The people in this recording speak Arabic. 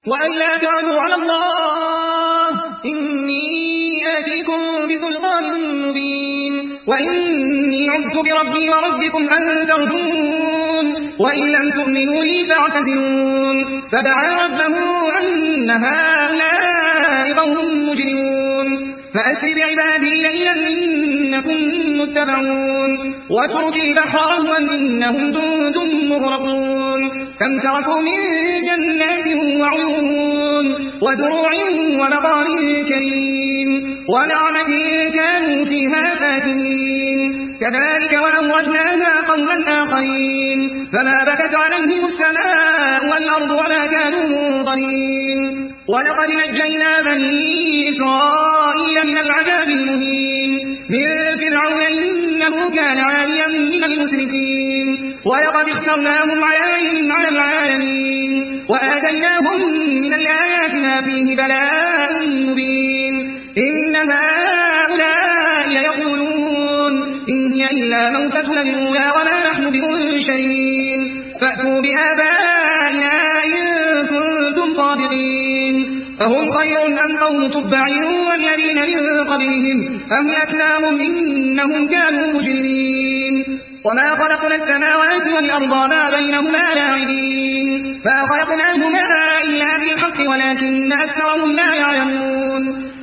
وأن لا تعلوا على الله إني آتيكم بسلطان مبين وإني عذت بربي وربكم أن ترجون وإن لم تؤمنوا لي فاعتزلون فدعا ربه أن هؤلاء قوم مجرمون فأسر بعبادي ليلا إنكم متبعون واترك البحر رهوا إنهم جند مغرقون كم تركوا من جنات وعيون وزروع ومقام كريم ونعمة كانوا فيها فاكهين كذلك وأورثناها قوما آخرين فما بكت عليهم السماء والأرض وما كانوا منظرين ولقد نجينا بني إسرائيل من العذاب المهين من فرعون إنه كان عاليا من المسرفين ولقد اخترناهم على علم على العالمين وآتيناهم من الآيات ما فيه بلاء مبين إن هؤلاء يقولون إن هي إلا موتتنا الأولى وما نحن بمنشرين فأتوا بآبائنا إن كنتم صادقين أهم خير أم قوم تبع والذين من قبلهم أم يأتناهم إنهم كانوا مجرمين وما خلقنا السماوات والأرض ما بينهما لاعبين فخلقناهما إلا بالحق ولكن أكثرهم لا يعلمون